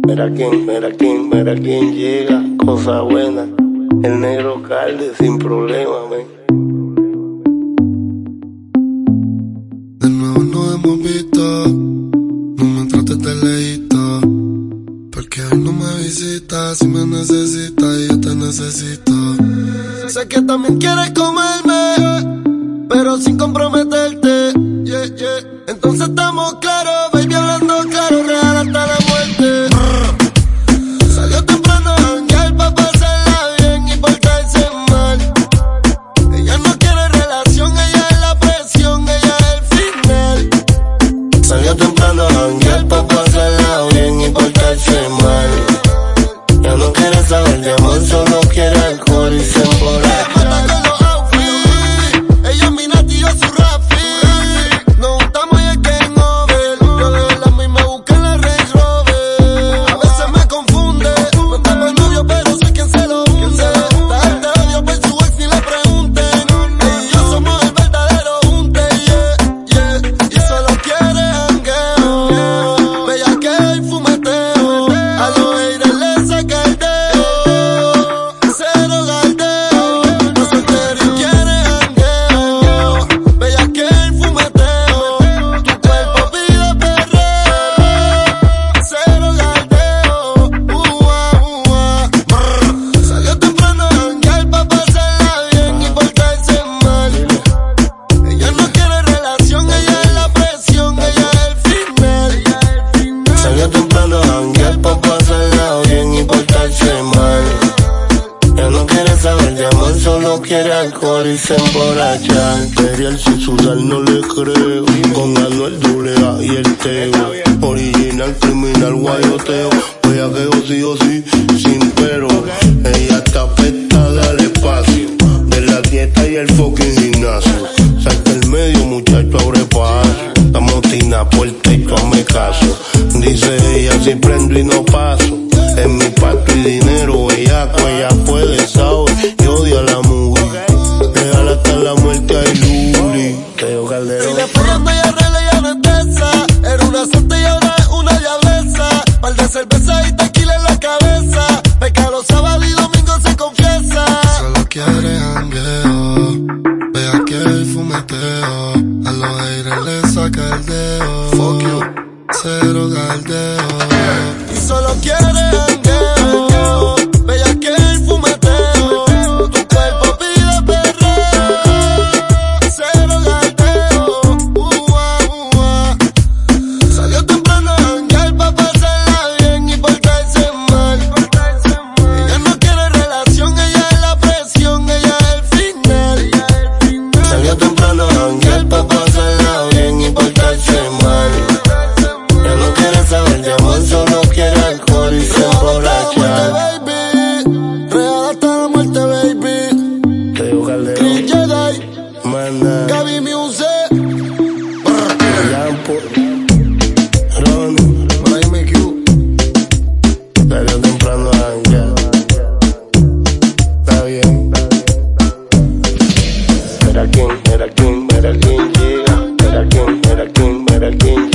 Mira quién llega, cosa buena. El negro Calde sin problema, men. De nuevo nos hemos visto, no me trates de lejito, porque hoy no me visitas. Si me necesitas y yo te necesito. Sé que también quieres comerme, pero sin comprometerte, yeah, yeah. Entonces estamos claros, baby, hablando claro, real hasta la muerte. Salió temprano a janguear pa' pasarla bien y portarse mal. Ella no quiere relación, ella es la presión, ella es el final. Salió temprano a janguear pa' pasarla bien y portarse mal. Ya no quiere saber de amor, solo quiere alcohol y se emborracha. Solo quiere alcohol y se emborracha. Imperial sin sudar no le creo. Con Anuel AA y el Teo. Original, criminal, guayoteo. Voy a que sí o sí, sin pero. Ella está afectada al espacio de la dieta y el fucking gimnasio. Salta el medio, muchacho, abre paso. La motina puerta y tú hazme caso. Dice ella, si prendo y no paso. En mi pato y dinero, ella puede, sabe. Y odia la mujer. Real hasta la muerte hay Luli. Teo Calderón. Y después anda y arregla y no es de esa. Era una santa y ahora es una diableza. Par de cerveza y tequila en la cabeza. Peca los sábados y domingos se confiesa. Solo quiere jangueo, vea que el fumeteo. A los aires le saca el dedo. Fuck you, cero galdeo. Y solo quiere jangueo, vea que el fumeteo. Tu cuerpo pide perreo, cero galdeo. Salió temprano a janguear pa' pasarla bien y portarse mal. Ella no quiere relación, ella es la presión, ella es el final. Salió temprano a janguear pa' pasarla bien y portarse mal. Ya no quiere saber de amor, solo quiere alcohol y se emborracha. Real hasta la muerte, baby. Teo Calderón. Chris Jedi, Manda. Gaby Music, Lampo. Ron. Miami Q. Salió temprano a janguear. Está bien. Mira quién llega. Mira quién